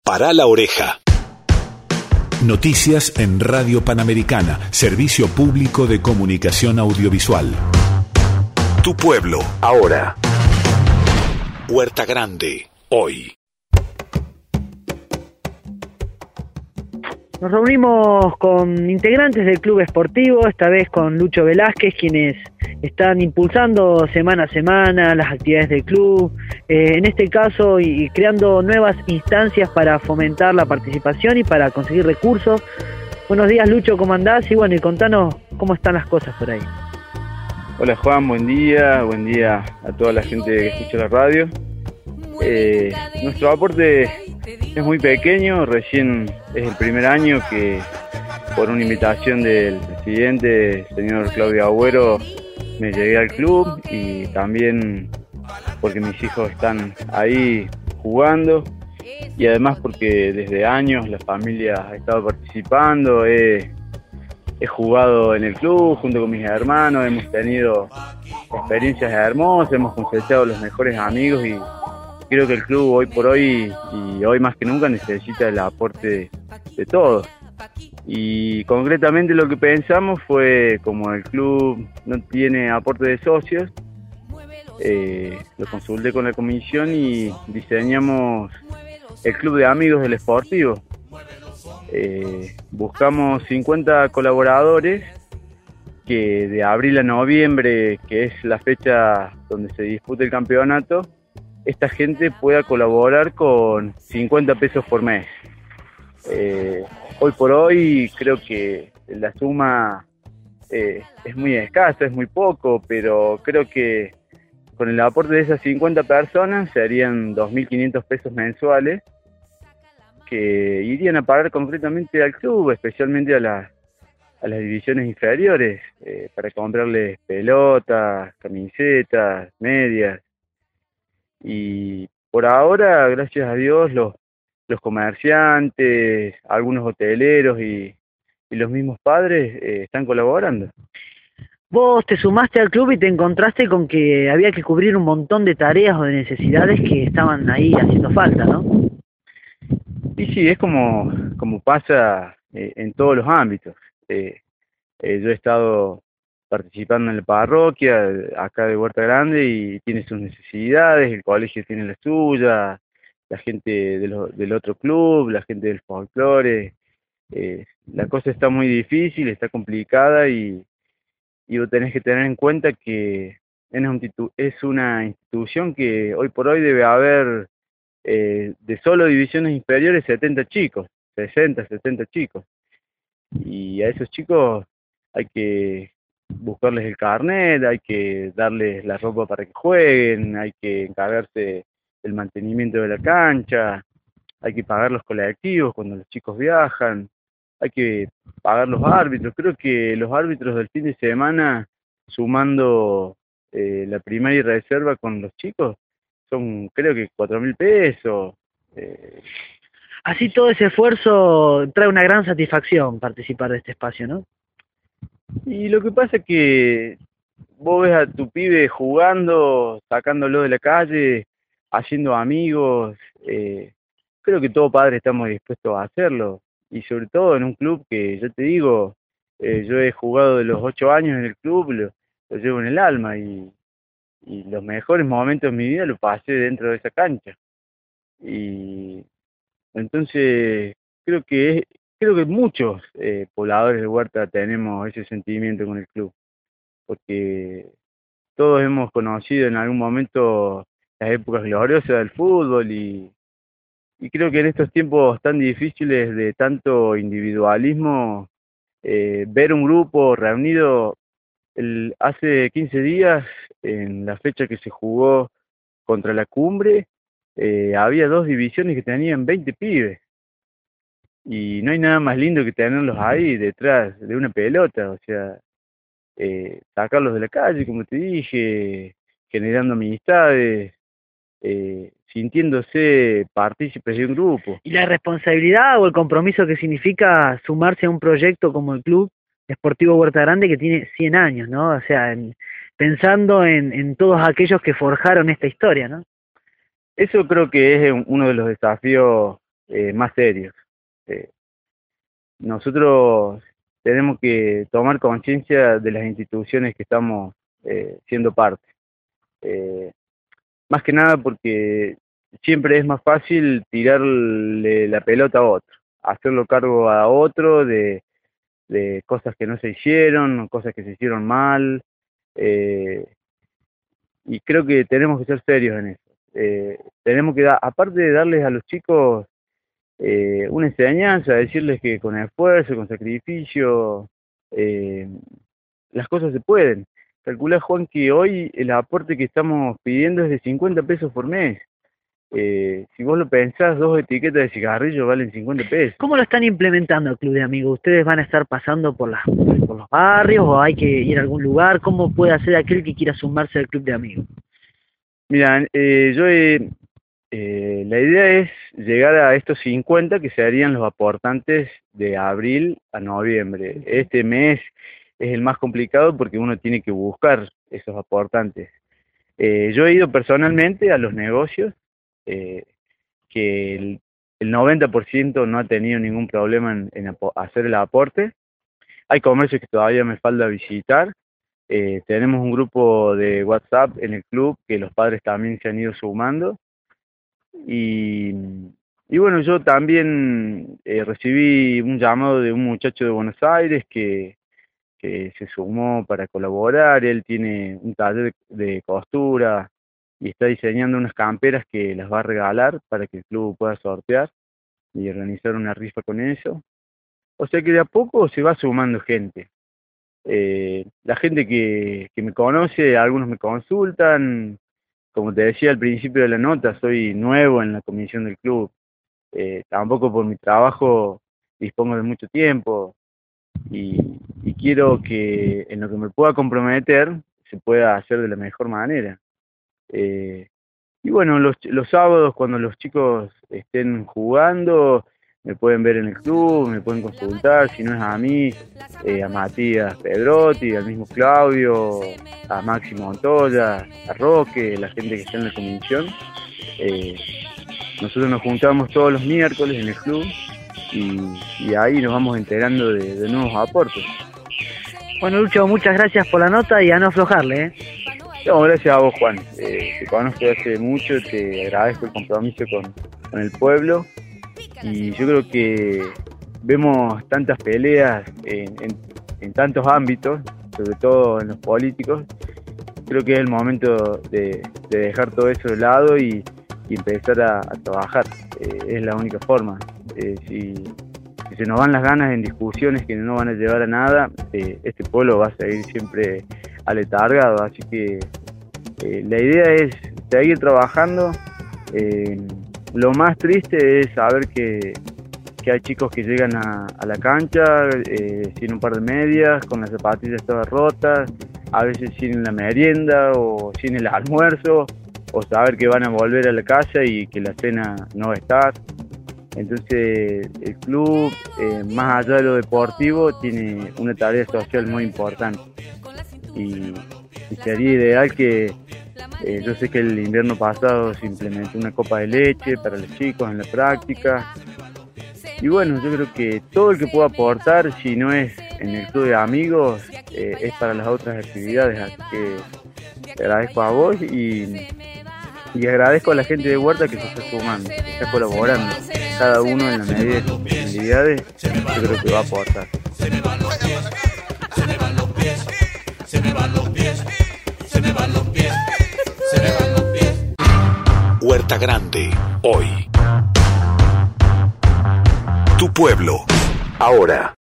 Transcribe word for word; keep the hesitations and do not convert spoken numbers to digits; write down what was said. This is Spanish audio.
Pará la oreja. Noticias en Radio Panamericana, Servicio Público de Comunicación Audiovisual. Tu pueblo, ahora. Huerta Grande, hoy. Nos reunimos con integrantes del club esportivo, esta vez con Lucho Velázquez, quienes están impulsando semana a semana las actividades del club, eh, en este caso y creando nuevas instancias para fomentar la participación y para conseguir recursos. Buenos días, Lucho, ¿cómo andás? Y bueno, y contanos cómo están las cosas por ahí. Hola Juan, buen día, buen día a toda la gente que escucha la radio. Eh, nuestro aporte es muy pequeño, recién es el primer año que por una invitación del presidente, el señor Claudio Agüero, me llegué al club y también porque mis hijos están ahí jugando y además porque desde años la familia ha estado participando, he, he jugado en el club junto con mis hermanos, hemos tenido experiencias hermosas, hemos cosechado los mejores amigos y creo que el club hoy por hoy y hoy más que nunca necesita el aporte de, de todos. Y concretamente lo que pensamos fue, como el club no tiene aporte de socios, eh, lo consulté con la comisión y diseñamos el club de amigos del Esportivo. Eh, buscamos cincuenta colaboradores que de abril a noviembre, que es la fecha donde se disputa el campeonato, esta gente pueda colaborar con cincuenta pesos por mes. Eh, hoy por hoy creo que la suma eh, es muy escasa, es muy poco, pero creo que con el aporte de esas cincuenta personas serían dos mil quinientos pesos mensuales que irían a pagar concretamente al club, especialmente a, la, a las divisiones inferiores, eh, para comprarles pelotas, camisetas, medias. Y por ahora, gracias a Dios, los, los comerciantes, algunos hoteleros y, y los mismos padres eh, están colaborando. Vos te sumaste al club y te encontraste con que había que cubrir un montón de tareas o de necesidades que estaban ahí haciendo falta, ¿no? Y sí, es como, como pasa eh, en todos los ámbitos. Eh, eh, yo he estado participando en la parroquia, acá de Huerta Grande, y tiene sus necesidades, el colegio tiene la suya, la gente de lo, del otro club, la gente del folclore, eh, la cosa está muy difícil, está complicada, y, y vos tenés que tener en cuenta que es una institución que hoy por hoy debe haber, eh, de solo divisiones inferiores, setenta chicos, sesenta, setenta chicos, y a esos chicos hay que buscarles el carnet, hay que darles la ropa para que jueguen, hay que encargarse del mantenimiento de la cancha, hay que pagar los colectivos cuando los chicos viajan, hay que pagar los árbitros. Creo que los árbitros del fin de semana, sumando eh, la primaria y reserva con los chicos, son creo que cuatro mil pesos. Eh. Así todo ese esfuerzo trae una gran satisfacción participar de este espacio, ¿no? Y lo que pasa es que vos ves a tu pibe jugando, sacándolo de la calle, haciendo amigos, eh, creo que todo padre estamos dispuestos a hacerlo, y sobre todo en un club que, yo te digo, eh, yo he jugado de los ocho años en el club, lo, lo llevo en el alma, y, y los mejores momentos de mi vida los pasé dentro de esa cancha, y entonces creo que es, creo que muchos eh, pobladores de Huerta tenemos ese sentimiento con el club, porque todos hemos conocido en algún momento las épocas gloriosas del fútbol y, y creo que en estos tiempos tan difíciles de tanto individualismo, eh, ver un grupo reunido el, hace quince días, en la fecha que se jugó contra la Cumbre, eh, había dos divisiones que tenían veinte pibes. Y no hay nada más lindo que tenerlos ahí detrás de una pelota, o sea, eh, sacarlos de la calle, como te dije, generando amistades, eh, sintiéndose partícipes de un grupo. Y la responsabilidad o el compromiso que significa sumarse a un proyecto como el Club Esportivo Huerta Grande, que tiene cien años, ¿no? O sea, en, pensando en, en todos aquellos que forjaron esta historia, ¿no? Eso creo que es uno de los desafíos eh, más serios. Eh, nosotros tenemos que tomar conciencia de las instituciones que estamos eh, siendo parte. Eh, más que nada porque siempre es más fácil tirarle la pelota a otro, hacerlo cargo a otro de, de cosas que no se hicieron, cosas que se hicieron mal, eh, y creo que tenemos que ser serios en eso. Eh, tenemos que, da, aparte de darles a los chicos eh, una enseñanza, decirles que con esfuerzo, con sacrificio, eh, las cosas se pueden. Calculá, Juan, que hoy el aporte que estamos pidiendo es de cincuenta pesos por mes. Eh, si vos lo pensás, dos etiquetas de cigarrillo valen cincuenta pesos. ¿Cómo lo están implementando el Club de Amigos? ¿Ustedes van a estar pasando por, las, por los barrios o hay que ir a algún lugar? ¿Cómo puede hacer aquel que quiera sumarse al Club de Amigos? Mira, eh, yo he, eh, la idea es llegar a estos cincuenta que serían los aportantes de abril a noviembre. Este mes es el más complicado porque uno tiene que buscar esos aportantes. Eh, yo he ido personalmente a los negocios, eh, que el, el noventa por ciento no ha tenido ningún problema en, en hacer el aporte. Hay comercios que todavía me falta visitar. Eh, tenemos un grupo de WhatsApp en el club que los padres también se han ido sumando. Y, y bueno, yo también eh, recibí un llamado de un muchacho de Buenos Aires que que se sumó para colaborar. Él tiene un taller de costura y está diseñando unas camperas que las va a regalar para que el club pueda sortear y organizar una rifa con eso. O sea que de a poco se va sumando gente. Eh, la gente que, que me conoce, algunos me consultan. Como te decía al principio de la nota, soy nuevo en la comisión del club. Eh, tampoco por mi trabajo dispongo de mucho tiempo. Y, y quiero que en lo que me pueda comprometer se pueda hacer de la mejor manera. Eh, y bueno, los, los sábados cuando los chicos estén jugando, me pueden ver en el club, me pueden consultar, si no es a mí, eh, a Matías Pedrotti, al mismo Claudio, a Máximo Montoya, a Roque, la gente que está en la comisión. Eh, nosotros nos juntamos todos los miércoles en el club. Y, y ahí nos vamos enterando de, de nuevos aportes. Bueno, Lucho, muchas gracias por la nota y a no aflojarle, ¿eh? No, gracias a vos, Juan. Eh, te conozco hace mucho, te agradezco el compromiso con, con el pueblo. Y yo creo que vemos tantas peleas en, en, en tantos ámbitos, sobre todo en los políticos. Creo que es el momento de, de dejar todo eso de lado y, y empezar a, a trabajar. Eh, es la única forma. Eh, si, si se nos van las ganas en discusiones que no van a llevar a nada, eh, este pueblo va a seguir siempre aletargado. Así que eh, la idea es seguir trabajando. Eh, lo más triste es saber que, que hay chicos que llegan a, a la cancha eh, sin un par de medias, con las zapatillas todas rotas, a veces sin la merienda o sin el almuerzo, o saber que van a volver a la casa y que la cena no va a estar. Entonces el club, eh, más allá de lo deportivo, tiene una tarea social muy importante y, y sería ideal que, eh, yo sé que el invierno pasado se implementó una copa de leche para los chicos en la práctica, y bueno, yo creo que todo el que pueda aportar, si no es en el club de amigos, eh, es para las otras actividades. Así que te agradezco a vos y, y agradezco a la gente de Huerta que se está sumando, que está colaborando. Cada uno en la medida de sus posibilidades, yo creo que va a aportar. Se me van los pies, se me van los pies, se me van los pies, se me van los pies, se me van los pies. Huerta Grande, hoy. Tu pueblo, ahora.